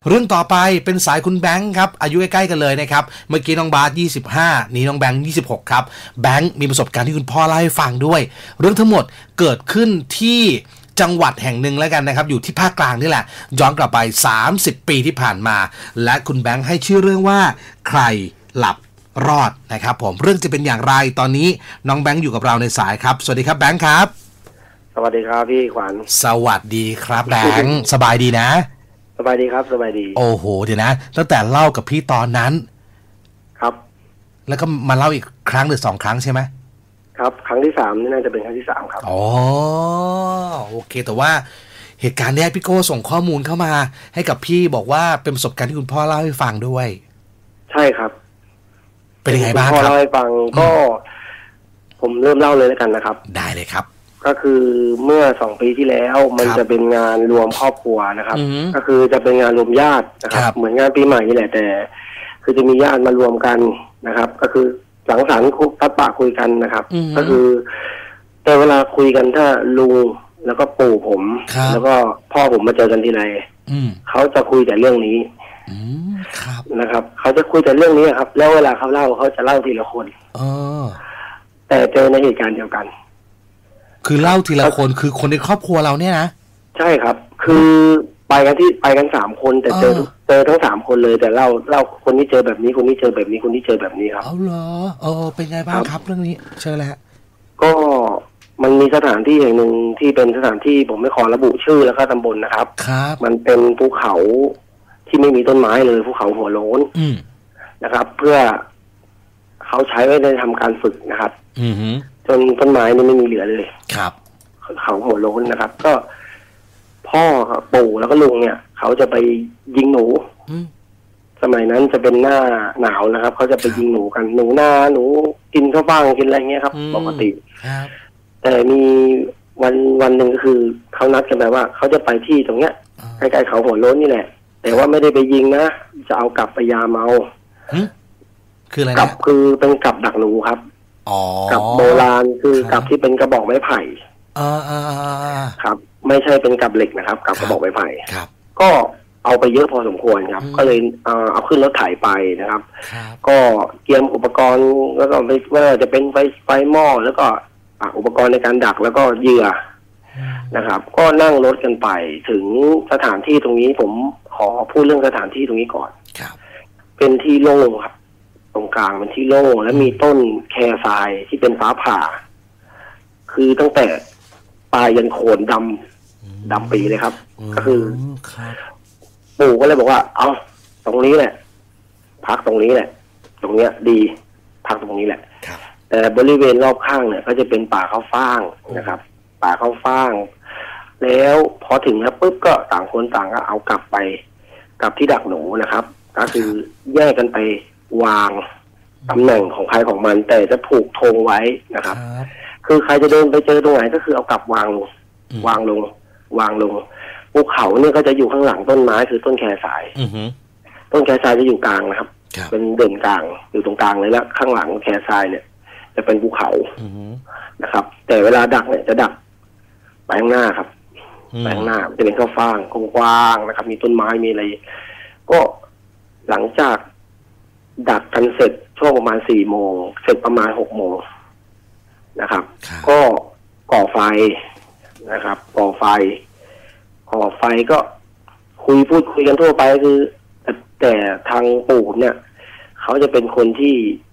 เรื่องต่อไปเป็นสายคุณแบงค์ครับอายุใกล้ๆกันเลยนะครับเมื่อกี้น้องบาส25นี่น้องแบงค์26ครับแบงค์มีประสบการณ์ที่คุณพ่อเล่าให้ฟังด้วยเรื่องทั้งหมดเกิดขึ้นที่จังหวัดแห่งหนึ่งแล้วกันนะครับอยู่ที่ภาคกลางนี่แหละย้อนกลับไป30ปีที่ผ่านมาและคุณแบงค์ให้ชื่อเรื่องว่าใครหลับรอดนะครับผมเรื่องจะเป็นอย่างไรตอนนี้น้องแบงค์อยู่กับเราในสายครับสวัสดีครับแบงค์ครับสวัสดีครับพี่ขวัญสวัสดีครับแบงค์สบายดีนะสบายดีครับสบายดีโอ้โหเดี๋ยวนะตั้งแต่เล่ากับพี่ตอนนั้นครับแล้วก็มาเล่าอีกครั้งหรือ2ครั้งใช่ไหมครับครั้งที่3นี่น่าจะเป็นครั้งที่3ครับอ๋อโอเคแต่ว่าเหตุการณ์เนี้ยพี่โก้ส่งข้อมูลเข้ามาให้กับพี่บอกว่าเป็นประสบการณ์ที่คุณพ่อเล่าให้ฟังด้วยใช่ครับเป็นยังไงบ้างครับพ่อเล่าให้ฟังก็ผมเริ่มเล่าเลยแล้วกันนะครับได้เลยครับก็คือเมื่อ2ปีที่แล้วมันจะเป็นงานรวมครอบครัวนะครับก็คือจะเป็นงานรวมญาตินะครับเหมือนงานปีใหม่นี่แหละแต่คือจะมีญาติมารวมกันนะครับก็คือสังสรรค์พัดปะคุยกันนะครับก็คือแต่เวลาคุยกันถ้าลุงแล้วก็ปู่ผมแล้วก็พ่อผมมาเจอกันทีไรเขาจะคุยแต่เรื่องนี้นะครับเขาจะคุยแต่เรื่องนี้ครับแล้วเวลาเขาเล่าเขาจะเล่าทีละคนแต่เจอในเหตุการณ์เดียวกันคือเล่าทีละคนคือคนในครอบครัวเราเนี่ยนะใช่ครับคือไปกัน3คนแต่เจอทั้ง3คนเลยแต่เล่าคนนี้เจอแบบนี้คนนี้เจอแบบนี้คนนี้เจอแบบนี้ครับเอาเหรอเป็นไงบ้างครับเรื่องนี้เชิญแล้วก็มันมีสถานที่แห่งหนึ่งที่เป็นสถานที่ผมไม่ขอระบุชื่อแล้วก็ตำบลนะครับมันเป็นภูเขาที่ไม่มีต้นไม้เลยภูเขาหัวโล้นนะครับเพื่อเขาใช้ไว้ในทำการฝึกนะครับจนต้นไม้นี่ไม่มีเหลือเลยครับเขาหัวโล้นนะครับก็พ่อปู่แล้วก็ลุงเนี่ยเขาจะไปยิงหนูสมัยนั้นจะเป็นหน้าหนาวนะครับเขาจะไปยิงหนูกันหนูนาหนูกินข้าวฟ่างกินอะไรเงี้ยครับปกติแต่มีวันหนึ่งก็คือเขานัดกันไปว่าเขาจะไปที่ตรงเนี้ยใกล้ๆเขาหัวโล้นนี่แหละแต่ว่าไม่ได้ไปยิงนะจะเอากลับไปยาเมาคืออะไรนะกับคือเป็นกับดักหนูครับกับโบราณคือกับที่เป็นกระบอกไม้ไผ่ครับไม่ใช่เป็นกับเหล็กนะครับกับกระบอกไม้ไผ่ก็เอาไปเยอะพอสมควรครับก็เลยเอาขึ้นรถไถไปนะครับก็เตรียมอุปกรณ์แล้วก็ไม่ว่าจะเป็นไฟหม้อแล้วก็อุปกรณ์ในการดักแล้วก็เหยื่อนะครับก็นั่งรถกันไปถึงสถานที่ตรงนี้ผมขอพูดเรื่องสถานที่ตรงนี้ก่อนเป็นที่โล่งครับตรงกลางเป็นที่โล่งและมีต้นแคทรายที่เป็นฟ้าผ่าคือตั้งแต่ปลายยันโคนดำปีเลยครับก็คือปู่ก็เลยบอกว่าเอาตรงนี้แหละพักตรงนี้แหละตรงเนี้ยดีพักตรงนี้แหละแต่บริเวณรอบข้างเนี่ยก็จะเป็นป่าข้าวฟ่างนะครับป่าข้าวฟ่างแล้วพอถึงแล้วปุ๊บก็ต่างคนต่างก็เอากลับไปกับที่ดักหนูนะครับก็คือแยกกันไปวางตำแหน่งของใครของมันแต่จะผูกธงไว้นะครับคือใครจะเดินไปเจอตรงไหนก็คือเอากลับวางลงภูเขาเนี่ยก็จะอยู่ข้างหลังต้นไม้คือต้นแคสายต้นแคสายจะอยู่กลางนะครับเป็นเด่นกลางอยู่ตรงกลางเลยแล้วข้างหลังแคสายเนี่ยจะเป็นภูเขานะครับแต่เวลาดักเนี่ยจะดักไปข้างหน้าครับไปข้างหน้าจะเป็นข้าวฟ่างกว้างๆนะครับมีต้นไม้มีอะไรก็หลังจากดักกันเสร็จช่วงประมาณ4 โมงเสร็จประมาณ6 โมงนะครับก็ก่อไฟนะครับก่อไฟก็พูดคุยกันทั่วไปคือแต่ทางปู่เนี่ยเขาจะเป็นคนที่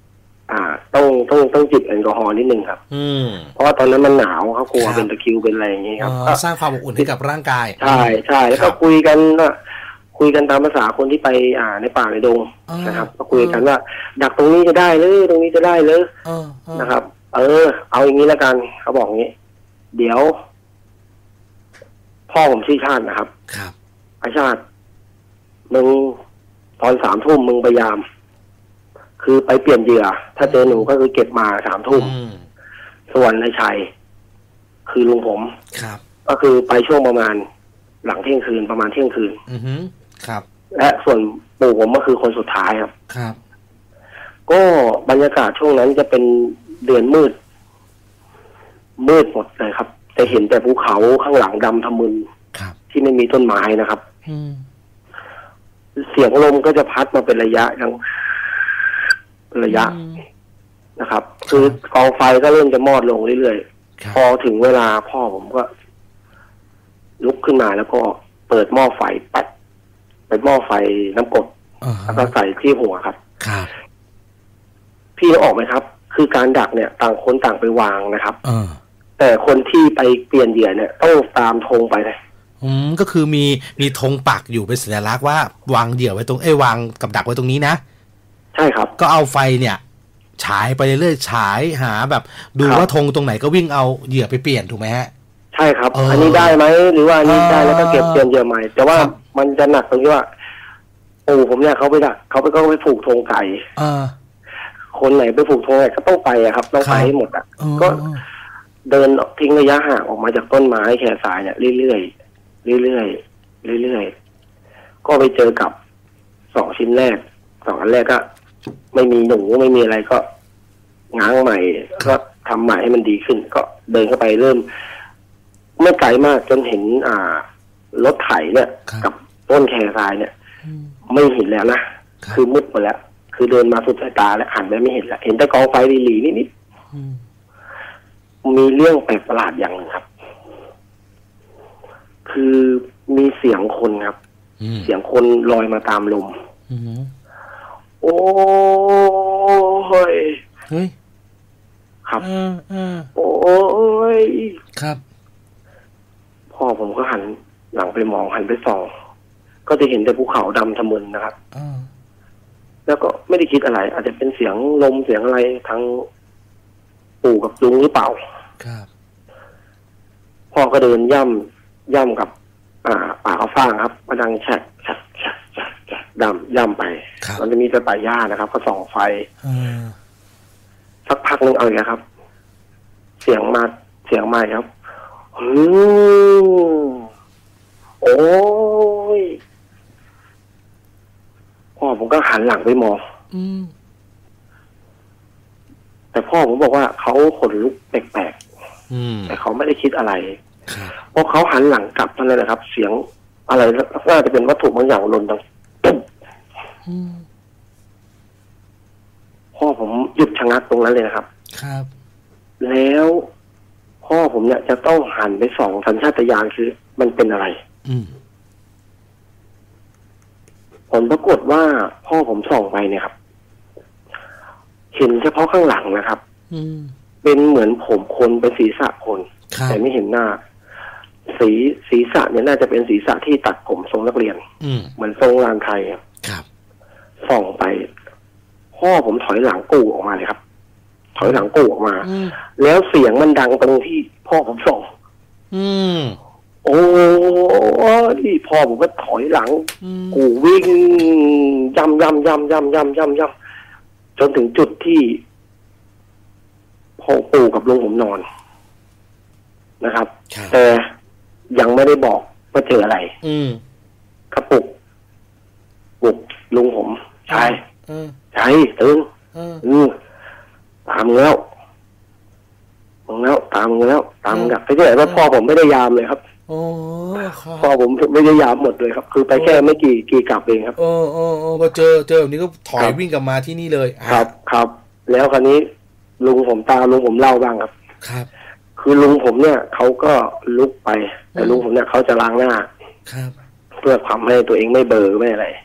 ต้องจิบแอลกอฮอล์นิดนึงครับเพราะว่าตอนนั้นมันหนาวเขากลัวเป็นตะคริวเป็นอะไรอย่างเงี้ยครับสร้างความอบอุ่นให้กับร่างกายใช่แล้วก็คุยกันตามภาษาคนที่ไปในป่าในดงนะครับก็คุยกันว่าดักตรงนี้จะได้เลยตรงนี้จะได้เลยนะครับเอาอย่างนี้แล้วกันเขาบอกงี้เดี๋ยวพ่อผมชื่อชาตินะครับอาชาติมึงตอน3 ทุ่มมึงพยายามคือไปเปลี่ยนเหยื่อถ้าเจอหนูก็คือเก็บมา3 ทุ่มส่วนในชัยคือลุงผมก็คือไปช่วงประมาณหลังเที่ยงคืนประมาณเที่ยงคืนครับและส่วนปู่ผมก็คือคนสุดท้ายครับก็บรรยากาศช่วงนั้นจะเป็นเดือนมืดหมดเลยครับแต่เห็นแต่ภูเขาข้างหลังดำทะมึนที่ไม่มีต้นไม้นะครับเสียงลมก็จะพัดมาเป็นระยะนะครับคือกองไฟก็เริ่มจะมอดลงเรื่อยๆพอถึงเวลาพ่อผมก็ลุกขึ้นมาแล้วก็เปิดหม้อไฟปัดเป็นหม้อไฟน้ำกรดแล้วก็ใส่ที่หัวครับพี่ออกไหมครับคือการดักเนี่ยต่างคนต่างไปวางนะครับแต่คนที่ไปเปลี่ยนเหยื่อเนี่ยต้องตามธงไปเลยก็คือมีธงปักอยู่เป็นสัญลักษณ์ว่าวางเหยื่อไว้ตรงวางกับดักไว้ตรงนี้นะใช่ครับก็เอาไฟเนี่ยฉายไปเรื่อยๆฉายหาแบบดูว่าธงตรงไหนก็วิ่งเอาเหยื่อไปเปลี่ยนถูกไหมฮะใช่ครับอันนี้ได้ไหมหรือว่าอันนี้ได้แล้วก็เก็บเปลี่ยนเหยื่อใหม่แต่ว่ามันจะหนักตรงที่ว่าปู่ผมเนี่ยเขาไปดักเขาไปผูกธงไก่คนไหนไปผูกธงไก่ก็ต้องไปอะครับต้องไปให้หมดอะก็เดินทิ้งระยะห่างออกมาจากต้นไม้แขนสายเนี่ยเรื่อยๆก็ไปเจอกับ2 ชิ้นแรก2 อันแรกก็ไม่มีหนูไม่มีอะไรก็ง้างใหม่ก็ทำใหม่ให้มันดีขึ้นก็เดินเข้าไปเริ่มไม่ไกลมากจนเห็นรถไถเนี่ยกับต้นแคทรายเนี่ยไม่เห็นแล้วนะคือมืดหมดแล้วคือเดินมาสุดสายตาแล้วหันไปไม่เห็นแล้วเห็นแต่กองไฟหลีๆนิดๆมีเรื่องแปลกประหลาดอย่างหนึ่งครับคือมีเสียงคนครับเสียงคนลอยมาตามลมโอ้ยครับโอ้ยครับพ่อผมก็หันหลังไปมองหันไปส่องก็จะเห็นแต่ภูเขาดำทะมึนนะครับแล้วก็ไม่ได้คิดอะไรอาจจะเป็นเสียงลมเสียงอะไรทั้งปู่กับลุงหรือเปล่าครับพ่อก็เดินย่ำกับป่าข้าวฟ่างครับมาดังแฉกย่ำไปมันจะมีแต่ป่าหญ้านะครับก็ส่องไฟสักพักนึงเอาอย่างครับเสียงมาครับโอ้ยพ่อผมก็หันหลังไปมองแต่พ่อผมบอกว่าเขาขนลุกแปลกๆแต่เขาไม่ได้คิดอะไรเพราะเขาหันหลังกลับนั่นเลยนะครับเสียงอะไรน่าจะเป็นวัตถุบางอย่างหล่นดังพ่อผมหยุดชะงักตรงนั้นเลยนะครับครับแล้วพ่อผมเนี่ยจะต้องหันไปส่องสัญชาตญาณคือมันเป็นอะไรผลปรากฏว่าพ่อผมส่องไปเนี่ยครับเห็นเฉพาะข้างหลังนะครับเป็นเหมือนผมคนเป็นศีรษะคนแต่ไม่เห็นหน้าศีรษะเนี่ยน่าจะเป็นศีรษะที่ตัดผมทรงนักเรียนเหมือนทรงรานไทยครับส่องไปพ่อผมถอยหลังกู้ออกมาเลยครับถอยหลังกู้ออกมาแล้วเสียงมันดังตรงที่พ่อผมส่องโอ้ที่พ่อผมก็ถอยหลังกูวิ่งย่ำจนถึงจุดที่พ่อปู่กับลุงผมนอนนะครับแต่ยังไม่ได้บอกว่าเจออะไรกระปุกลุงผมใช่ตื่นตามมึงแล้วตามมึงกลับไปที่ไหนว่าพ่อผมไม่ได้ยามเลยครับพ่อผมไม่ได้ยามหมดเลยครับคือไปแค่ไม่กี่กลับเองครับพอเจอแบบนี้ก็ถอยวิ่งกลับมาที่นี่เลยครับแล้วคราวนี้ลุงผมเล่าบ้างครับคือลุงผมเนี่ยเขาก็ลุกไปแต่ลุงผมเนี่ยเขาจะล้างหน้าเพื่อทำให้ตัวเองไม่เบลอไม่อะไร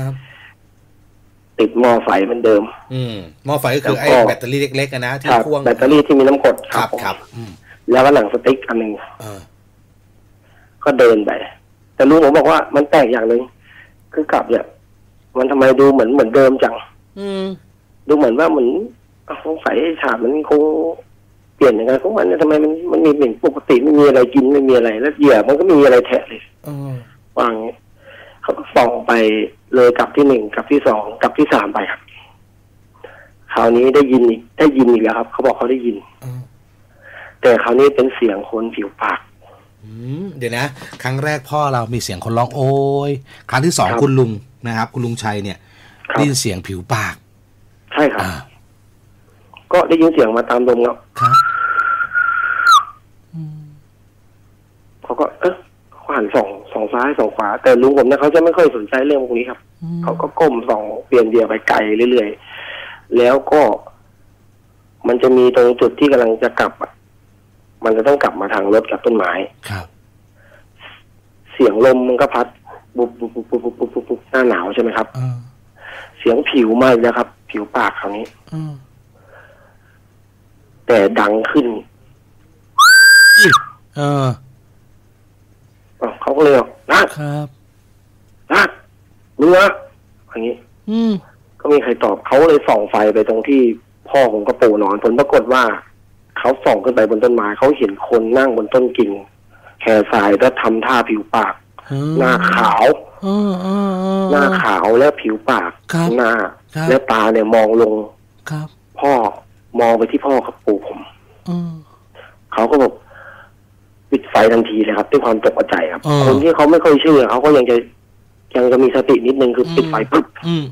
ติดหม้อไฟเหมือนเดิมหม้อไฟก็คือไอ้แบตเตอรี่เล็กๆนะที่พ่วงแบตเตอรี่ที่มีน้ำกรดครับแล้วก็หนังสติ๊กอันนึงก็เดินไปแต่ลุงผมบอกว่ามันแตกอย่างนึงคือกลับเนี่ยมันทำไมดูเหมือนเดิมจังดูเหมือนว่าเหมือนสงสัยฉาบมันคงเปลี่ยนยังไงของมันทำไมมันมีเหมือนปกติไม่มีอะไรกินไม่มีอะไรแล้วเหยื่อมันก็มีอะไรแทะเลยวางเขาก็ส่องไปเลยกลับที่1กลับที่2กลับที่3ไปครับคราวนี้ได้ยินอีกแล้วครับเขาบอกเขาได้ยินแต่คราวนี้เป็นเสียงคนผิวปากเดี๋ยวนะครั้งแรกพ่อเรามีเสียงคนร้องโอยครั้งที่2คุณลุงนะครับคุณลุงชัยเนี่ยได้ยินเสียงผิวปากใช่ครับก็ได้ยินเสียงมาตามลมแล้วเขาก็เขาหันส่องซ้ายซ้ายส่องขวาแต่ลุงผมเนี่ยเขาจะไม่ค่อยสนใจเรื่องพวกนี้ครับเขาก็ก้มส่องเปลี่ยนเบียร์ไปไกลเรื่อยๆแล้วก็มันจะมีตรงจุดที่กำลังจะกลับมันจะต้องกลับมาทางรถกับต้นไม้ครับเสียงลมมันก็พัดบุบบุบบุบบุบบุบบุบบุบหน้าหนาวใช่ไหมครับเสียงผิวไหม้แล้วครับผิวปากคราวนี้แต่ดังขึ้นเขาก็เลยบอกนัดมึงวะอย่างนี้ก็มีใครตอบเขาเลยส่องไฟไปตรงที่พ่อของกระปู่นอนผลปรากฏว่าเขาส่องขึ้นไปบนต้นไม้เขาเห็นคนนั่งบนต้นกิ่งแค่ทรายแล้วทำท่าผิวปากหน้าขาวหน้าขาวและผิวปากหน้าและตาเนี่ยมองลงพ่อมองไปที่พ่อกับปู่ผมเขาก็บอกปิดไฟทันทีเลยครับด้วยความตกใจครับคนที่เขาไม่ค่อยเชื่อเขาก็ยังจะมีสตินิดนึงคือปิดไฟปุ๊บ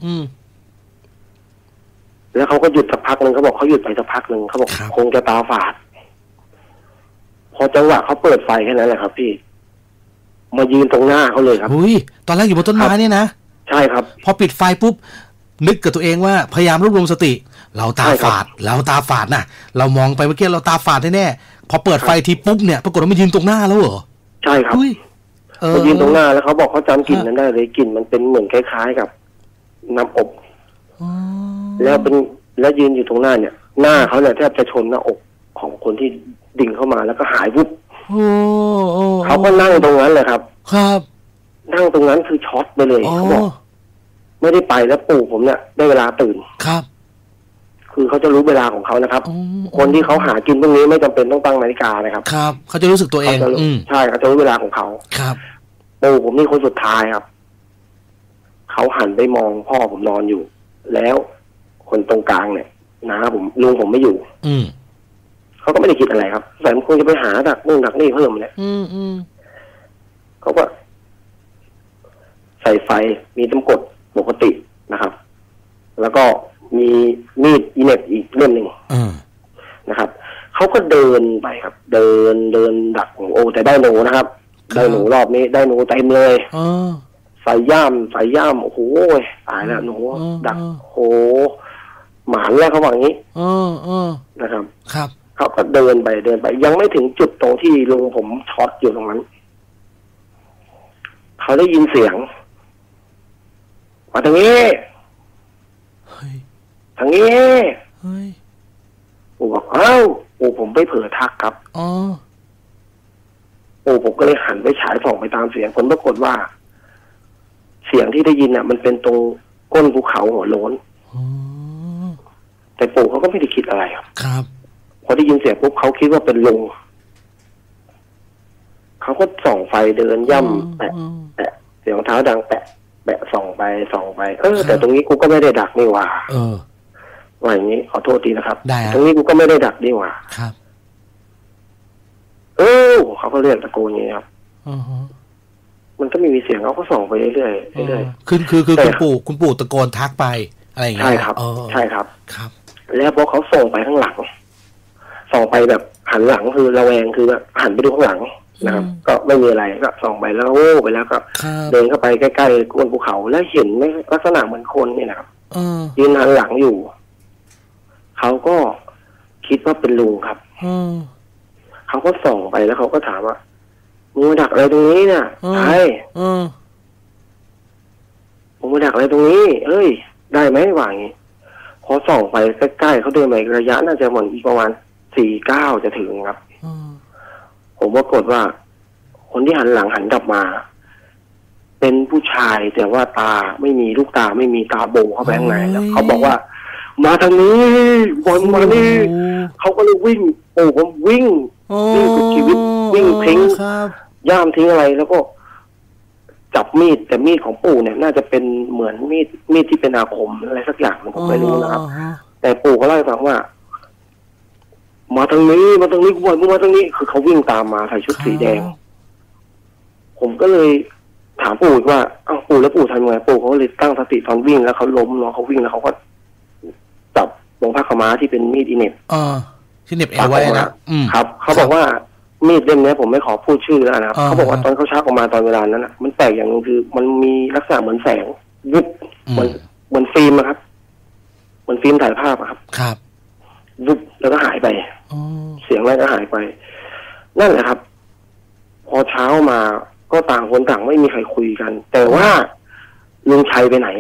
แล้วเขาก็หยุดสักพักหนึ่งเขาบอกเขาหยุดไปสักพักหนึ่งเขาบอกคงจะตาฝาดพอจังหวะเขาเปิดไฟแค่นั้นแหละครับพี่มายืนตรงหน้าเขาเลยครับตอนแรกอยู่บนต้นไม้เนี่ยนะใช่ครับพอปิดไฟปุ๊บนึกกับตัวเองว่าพยายามรวบรวมสติเราตาฝาดนะเรามองไปเมื่อกี้เราตาฝาดแน่ๆพอเปิดไฟทีปุ๊บเนี่ยปรากฏว่ามันยืนตรงหน้าแล้วเหรอใช่ครับมายืนตรงหน้าแล้วเขาบอกเขาจำกลิ่นนั้นได้เลยกลิ่นมันเป็นเหมือนคล้ายๆกับน้ำอบแล้วยืนอยู่ตรงหน้าเนี่ยหน้าเขาเนี่ยแทบจะชนหน้าอกของคนที่ดิ่งเข้ามาแล้วก็หายวุบเขาก็นั่งตรงนั้นเลยครับนั่งตรงนั้นคือช็อตไปเลยเขาบอกไม่ได้ไปแล้วปู่ผมเนี่ยได้เวลาตื่นครับคือเขาจะรู้เวลาของเขานะครับคนที่เขาหากินพวกนี้ไม่จำเป็นต้องตั้งนาฬิกานะครับครับเขาจะรู้สึกตัวเองใช่เขาจะรู้เวลาของเขาครับปู่ผมนี่คนสุดท้ายครับเขาหันไปมองพ่อผมนอนอยู่แล้วคนตรงกลางเนี่ยผมลุงผมไม่อยู่เขาก็ไม่ได้คิดอะไรครับแต่มันคงจะไปหาดักนู่นดักนี่เพิ่มเนี่ยเขาก็ใส่ไฟมีน้ำกรดปกตินะครับแล้วก็มีมีดอีเน็ตอีกเล่มหนึ่งนะครับเขาก็เดินไปครับเดินดักแต่ได้หนูนะครับได้หนูรอบนี้ได้หนูเต็มเลยใส่ย่ามโอ้โหตายแล้วหนูดักโหหมานแล้วเขาบอกอย่างนี้นะครับครับเขาก็เดินไปยังไม่ถึงจุดตรงที่ลุงผมช็อตอยู่ตรงนั้นเขาได้ยินเสียงมาทางนี้ปู่บอกปู่ผมไปเผลอทักครับปู่ผมก็เลยหันไปฉายส่องไปตามเสียงผลปรากฏว่าเสียงที่ได้ยินมันเป็นตรงก้นภูเขาหัวโล้นแต่ปู่เขาก็ไม่ได้คิดอะไรครับพอได้ยินเสียงปุ๊บเขาคิดว่าเป็นลุงเขาก็ส่องไฟเดินย่ำแปะเสียงเท้าดังแปะส่องไปแต่ตรงนี้กูก็ไม่ได้ดักนี่หว่าว่าอย่างนี้ขอโทษทีนะครับตรงนี้กูก็ไม่ได้ดักนี่หว่าครับเขาก็เรียกตะโกนอย่างนี้ครับมันก็มีเสียงเขาก็ส่องไปเรื่อยๆคือคุณปู่ตะโกนทักไปอะไรอย่างเงี้ยใช่ครับใช่ครับครับแล้วพอเขาส่งไปข้างหลังส่องไปแบบหันหลังคือระแวงคือแบบหันไปดูข้างหลังนะครับก็ไม่มีอะไรก็ส่องไปแล้วไปแล้วก็เดินเข้าไปใกล้ๆก้นภูเขาแล้วเห็นไหมลักษณะเหมือนคนนี่นะครับยืนหันหลังอยู่เขาก็คิดว่าเป็นลุงครับเขาก็ส่องไปแล้วเขาก็ถามว่ามึงมาดักอะไรตรงนี้เนี่ยใช่มึงมาดักอะไรตรงนี้ได้ไหมวางงี้พอส่องไปใกล้ๆเขาเดินไประยะน่าจะเหมือนอีกประมาณ4-9จะถึงครับผมว่ากดว่าคนที่หันหลังหันกลับมาเป็นผู้ชายแต่ว่าตาไม่มีลูกตาไม่มีตาโบเข้าไปข้างในแล้วเขาบอกว่ามาทางนี้วนมานี่เขาก็เลยวิ่งผมวิ่งสุดชีวิตวิ่งทิ้งย่ามทิ้งอะไรแล้วก็จับมีดแต่มีดของปู่เนี่ยน่าจะเป็นเหมือนมีดที่เป็นอาคมอะไรสักอย่างผมไม่รู้นะครับแต่ปู่ก็เล่าให้ฟังว่ามาทางนี้กูบอกมึงมาทางนี้คือเขาวิ่งตามมาใส่ชุดสีแดงผมก็เลยถามปู่ว่าปู่แล้วปู่ทำยังไงปู่เขาเลยตั้งสติตอนวิ่งแล้วเขาล้มเนาะเขาวิ่งแล้วเขาก็จับลงผ้าขม้าที่เป็นมีดอีเน็บที่เน็บเอวไว้นะครับเขาบอกว่ามีดเล่มนี้ผมไม่ขอพูดชื่อแล้วนะครับเขาบอกว่าตอนเขาชักออกมาตอนเวลานั้นมันแปลกอย่างนึงคือมันมีลักษณะเหมือนแสงวุบเหมือนฟิล์มครับเหมือนฟิล์มถ่ายภาพครับครับวุบแล้วก็หายไปเสียงอะไรก็หายไปนั่นแหละครับพอเช้ามาก็ต่างคนต่างไม่มีใครคุยกันแต่ว่าลุงชัยไปไหน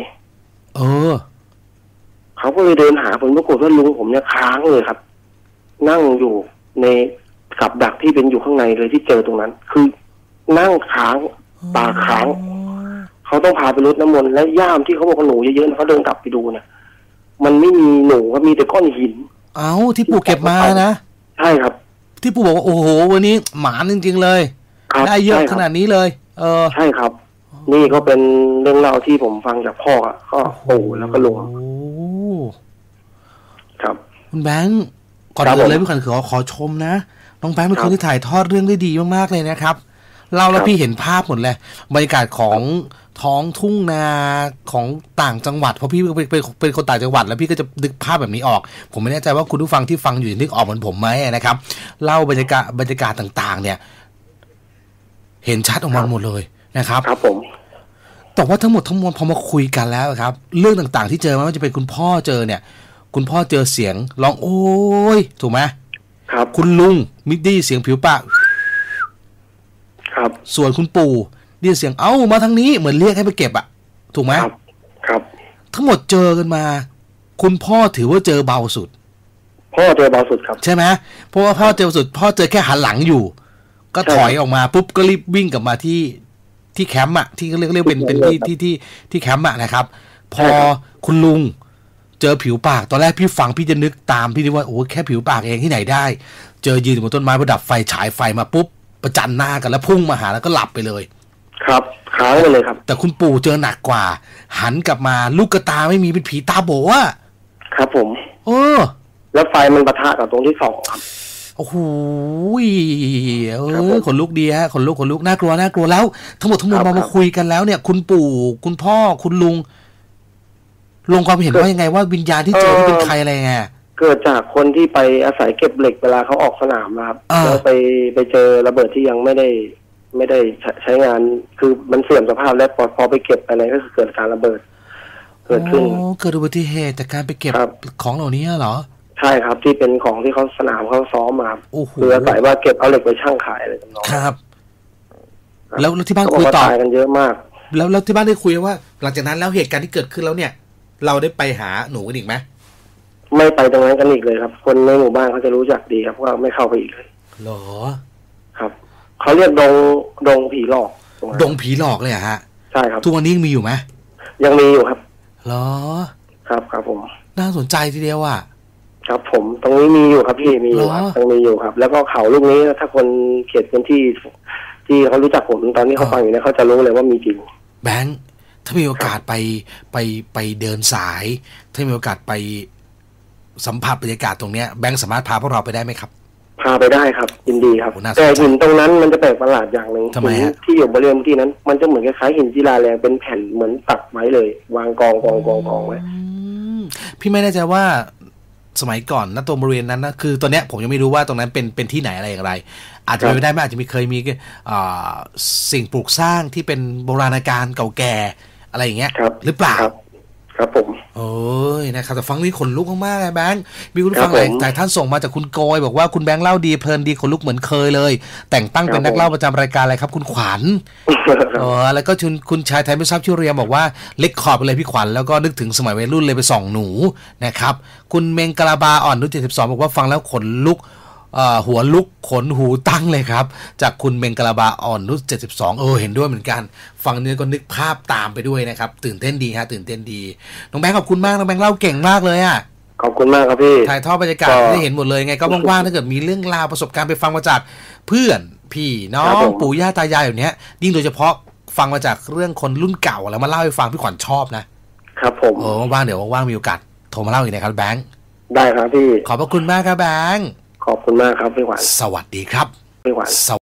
เขาก็เลยเดินหาผลปรากฏว่าลุงผมเนี่ยค้างเลยครับนั่งอยู่ในกับดักที่เป็นอยู่ข้างในเลยที่เจอตรงนั้นคือนั่งค้างตาค้างเขาต้องพาไปรดน้ำมนต์และย่ามที่เขาบอกว่าหนูเยอะๆเขาเดินกลับไปดูเนี่ยมันไม่มีหนูครับมีแต่ก้อนหินที่ปู่เก็บมานะใช่ครับที่ปู่บอกว่าโอ้โหวันนี้หมานจริงๆเลยได้เยอะขนาดนี้เลยใช่ครับนี่ก็เป็นเรื่องเล่าที่ผมฟังจากพ่อก็ปู่แล้วก็ลุงครับคุณแบงค์ก่อนอื่นเลยพี่ขวัญขอชมนะน้องแบงค์เป็นคนที่ถ่ายทอดเรื่องได้ดีมากๆเลยนะครับเล่าแล้วพี่เห็นภาพหมดเลยบรรยากาศของท้องทุ่งนาของต่างจังหวัดเพราะพี่เป็นคนต่างจังหวัดแล้วพี่ก็จะนึกภาพแบบนี้ออกผมไม่แน่ใจว่าคุณผู้ฟังที่ฟังอยู่นึกออกเหมือนผมไหมนะครับเล่าบรรยากาศต่างๆเนี่ยเห็นชัดออกมาหมดเลยนะครับครับผมแต่ว่าทั้งหมดทั้งมวลพอมาคุยกันแล้วครับเรื่องต่างๆที่เจอไม่ว่าจะเป็นคุณพ่อเจอเนี่ยคุณพ่อเจอเสียงร้องโอ้ยถูกไหมครับคุณลุงมิดดี้เสียงผิวปากครับส่วนคุณปู่ได้ยินเสียงมาทางนี้เหมือนเรียกให้ไปเก็บอ่ะถูกไหมครับทั้งหมดเจอกันมาคุณพ่อถือว่าเจอเบาสุดพ่อเจอเบาสุดครับใช่ไหมเพราะว่าพ่อเจอสุดพ่อเจอแค่หันหลังอยู่ก็ถอยออกมาปุ๊บก็รีบวิ่งกลับมาที่แคมป์อ่ะที่เรียกเป็นที่แคมป์อ่ะนะครับพอคุณลุงเจอผิวปากตอนแรกพี่ฟังพี่จะนึกตามพี่นึกว่าโอ้แค่ผิวปากเองที่ไหนได้เจอยืนบนต้นไม้ประดับไฟฉายไฟมาปุ๊บประจันหน้ากันแล้วพุ่งมาหาแล้วก็หลับไปเลยครับค้างไปเลยครับแต่คุณปู่เจอหนักกว่าหันกลับมาลูกตาไม่มีเป็นผีตาโบอ่ะครับผมแล้วไฟมันปะทะกับตรงที่สองครับโอ้โหขนลุกดีฮะขนลุกน่ากลัวแล้วทั้งหมดมาคุยกันแล้วเนี่ยคุณปู่คุณพ่อคุณลุงลงความเห็นว่ายังไงว่าวิญญาณที่เจอที่เป็นใครอะไรไงเกิดจากคนที่ไปอาศัยเก็บเหล็กเวลาเขาออกสนามครับแล้วไปเจอระเบิดที่ยังไม่ได้ใช้งานคือมันเสื่อมสภาพแล้วพอไปเก็บอะไรก็คือเกิดการระเบิดเกิดขึ้นเกิดอุบัติเหตุจากการไปเก็บของเหล่านี้เหรอใช่ครับที่เป็นของที่เขาสนามเขาซ้อมมาคืออาศัยว่าเก็บเอาเหล็กไปชั่งขายอะไรต่างๆครับแล้วที่บ้านคุยต่อกันเยอะมากแล้วที่บ้านได้คุยว่าหลังจากนั้นแล้วเหตุการณ์ที่เกิดขึ้นแล้วเนี่ยเราได้ไปหาหนูกันอีกไหมไม่ไปตรงนั้นกันอีกเลยครับคนในหมู่บ้านเขาจะรู้จักดีครับว่าไม่เข้าไปอีกเลยหรอครับเขาเรียกดงผีหลอกดงผีหลอกเลยฮะใช่ครับทุกวันนี้ยังมีอยู่ไหมยังมีอยู่ครับหรอครับผมน่าสนใจทีเดียวอ่ะครับผมตรงนี้มีอยู่ครับพี่มีอยู่ครับตรงมีอยู่ครับแล้วก็เขาลูกนี้ถ้าคนเขตพื้นที่เขารู้จักผมตอนนี้เขาฟังอยู่เนี่ยเขาจะรู้เลยว่ามีจริงแบงค์ถ้ามีโอกาสไปเดินสายถ้ามีโอกาสไปสัมผัสบรรยากาศตรงเนี้ยแบงค์สามารถพาพวกเราไปได้ไหมครับพาไปได้ครับยินดีครับแต่หินตรงนั้นมันจะแปลกประหลาดอย่างหนึ่งที่อยู่บริเวณที่นั้นมันจะเหมือนคล้ายๆหินศิลาแรงเป็นแผ่นเหมือนตักไว้เลยวางกองไว้พี่ไม่แน่ใจว่าสมัยก่อนณตรงบริเวณนั้นนะคือตอนเนี้ยผมยังไม่รู้ว่าตรงนั้นเป็นที่ไหนอะไรอย่างไรอาจจะไม่ได้ไม่อาจจะมีเคยมีสิ่งปลูกสร้างที่เป็นโบราณกาลเก่าแก่อะไรอย่างเงี้ยหรือเปล่าครับผมโอ้ยนะครับแต่ฟังนี่ขนลุกมากๆเลยแบงค์มีคุณฟังหลายท่านส่งมาจากคุณโกยบอกว่าคุณแบงค์เล่าดีเพลินดีขนลุกเหมือนเคยเลยแต่งตั้งเป็นนักเล่าประจำรายการอะไรครับคุณขวัญแล้วก็คุณชายไทยไม่ทราบชื่อเรียมบอกว่าเล็กขอบไปเลยพี่ขวัญแล้วก็นึกถึงสมัยวัยรุ่นเลยไปส่องหนูนะครับคุณเมงกะลาบาอ่อนรุ่น72บอกว่าฟังแล้วขนลุกหัวลุกขนหูตั้งเลยครับจากคุณเมงกะลาบาอ่อนรุ่น72เห็นด้วยเหมือนกันฟังเนื้อก็นึกภาพตามไปด้วยนะครับตื่นเต้นดีฮะตื่นเต้นดีน้องแบงค์ขอบคุณมากน้องแบงค์เล่าเก่งมากเลยอ่ะขอบคุณมากครับพี่ถ่ายทอดบรรยากาศได้เห็นหมดเลยไงก็ว่างๆถ้าเกิดมีเรื่องราวประสบการณ์ไปฟังมาจากเพื่อนพี่น้องปู่ย่าตายายอย่างเนี้ยยิ่งโดยเฉพาะฟังมาจากเรื่องคนรุ่นเก่าแล้วมาเล่าให้ฟังพี่ขวัญชอบนะครับผมว่างๆเดี๋ยวว่างๆมีโอกาสโทรมาเล่าอีกนะครับแบงค์ได้ครับพี่ขอบพระคุณมากครับแบงค์ขอบคุณมากครับพี่ขวัญสวัสดีครับพี่ขวัญ